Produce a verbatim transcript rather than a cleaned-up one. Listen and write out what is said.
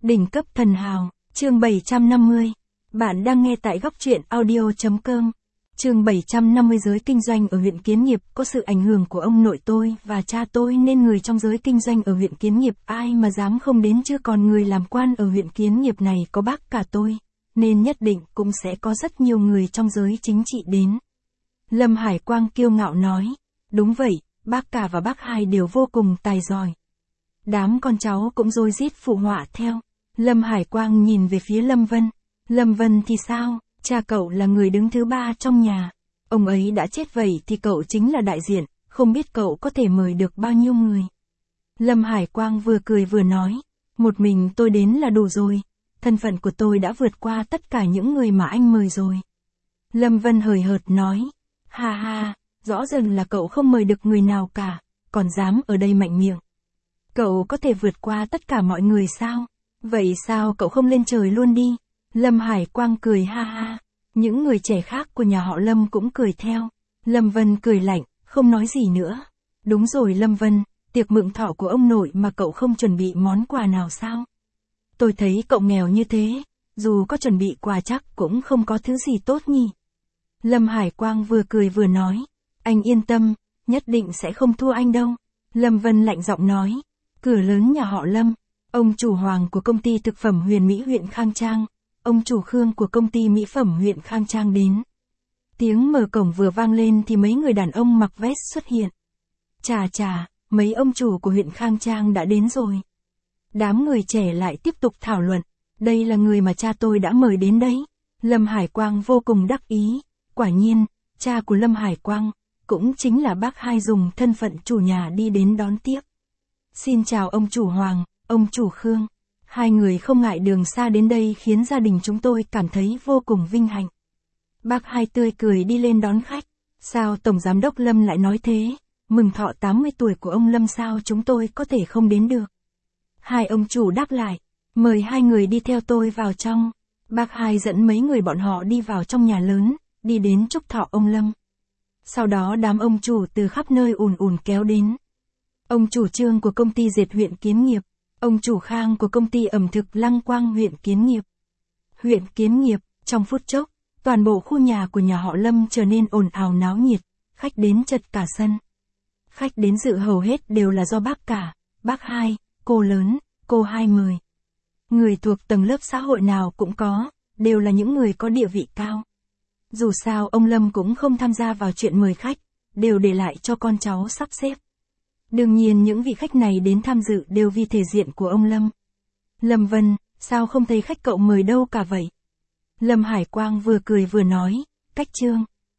Đỉnh cấp thần hào, chương bảy trăm năm mươi. Bạn đang nghe tại góc truyện audio chấm com. Chương bảy trăm năm mươi. Giới kinh doanh ở huyện Kiến Nghiệp. Có sự ảnh hưởng của ông nội tôi và cha tôi nên người trong giới kinh doanh ở huyện Kiến Nghiệp ai mà dám không đến, chứ còn người làm quan ở huyện Kiến Nghiệp này có bác cả tôi, nên nhất định cũng sẽ có rất nhiều người trong giới chính trị đến. Lâm Hải Quang kiêu ngạo nói, đúng vậy, bác cả và bác hai đều vô cùng tài giỏi. Đám con cháu cũng rối rít phụ họa theo. Lâm Hải Quang nhìn về phía Lâm Vân. Lâm Vân thì sao, cha cậu là người đứng thứ ba trong nhà. Ông ấy đã chết vậy thì cậu chính là đại diện, không biết cậu có thể mời được bao nhiêu người. Lâm Hải Quang vừa cười vừa nói, một mình tôi đến là đủ rồi, thân phận của tôi đã vượt qua tất cả những người mà anh mời rồi. Lâm Vân hời hợt nói, ha ha, rõ ràng là cậu không mời được người nào cả, còn dám ở đây mạnh miệng. Cậu có thể vượt qua tất cả mọi người sao? Vậy sao cậu không lên trời luôn đi? Lâm Hải Quang cười ha ha. Những người trẻ khác của nhà họ Lâm cũng cười theo. Lâm Vân cười lạnh, không nói gì nữa. Đúng rồi Lâm Vân, tiệc mừng thọ của ông nội mà cậu không chuẩn bị món quà nào sao? Tôi thấy cậu nghèo như thế, dù có chuẩn bị quà chắc cũng không có thứ gì tốt nhỉ. Lâm Hải Quang vừa cười vừa nói, anh yên tâm, nhất định sẽ không thua anh đâu. Lâm Vân lạnh giọng nói, cửa lớn nhà họ Lâm, ông chủ Hoàng của công ty thực phẩm Huyền Mỹ huyện Khang Trang, ông chủ Khương của công ty mỹ phẩm huyện Khang Trang đến. Tiếng mở cổng vừa vang lên thì mấy người đàn ông mặc vest xuất hiện. Chà chà, mấy ông chủ của huyện Khang Trang đã đến rồi. Đám người trẻ lại tiếp tục thảo luận, đây là người mà cha tôi đã mời đến đấy. Lâm Hải Quang vô cùng đắc ý, quả nhiên, cha của Lâm Hải Quang, cũng chính là bác hai dùng thân phận chủ nhà đi đến đón tiếp. Xin chào ông chủ Hoàng, ông chủ Khương. Hai người không ngại đường xa đến đây khiến gia đình chúng tôi cảm thấy vô cùng vinh hạnh. Bác hai tươi cười đi lên đón khách. Sao Tổng Giám đốc Lâm lại nói thế? Mừng thọ tám mươi tuổi của ông Lâm sao chúng tôi có thể không đến được? Hai ông chủ đáp lại. Mời hai người đi theo tôi vào trong. Bác hai dẫn mấy người bọn họ đi vào trong nhà lớn, đi đến chúc thọ ông Lâm. Sau đó đám ông chủ từ khắp nơi ùn ùn kéo đến. Ông chủ Trương của công ty dệt huyện Kiến Nghiệp, ông chủ Khang của công ty ẩm thực Lăng Quang huyện Kiến Nghiệp. Huyện Kiến Nghiệp, trong phút chốc, toàn bộ khu nhà của nhà họ Lâm trở nên ồn ào náo nhiệt, khách đến chật cả sân. Khách đến dự hầu hết đều là do bác cả, bác hai, cô lớn, cô hai mời. Người thuộc tầng lớp xã hội nào cũng có, đều là những người có địa vị cao. Dù sao ông Lâm cũng không tham gia vào chuyện mời khách, đều để lại cho con cháu sắp xếp. Đương nhiên những vị khách này đến tham dự đều vì thể diện của ông Lâm. Lâm Vân, sao không thấy khách cậu mời đâu cả vậy? Lâm Hải Quang vừa cười vừa nói, cách Trương.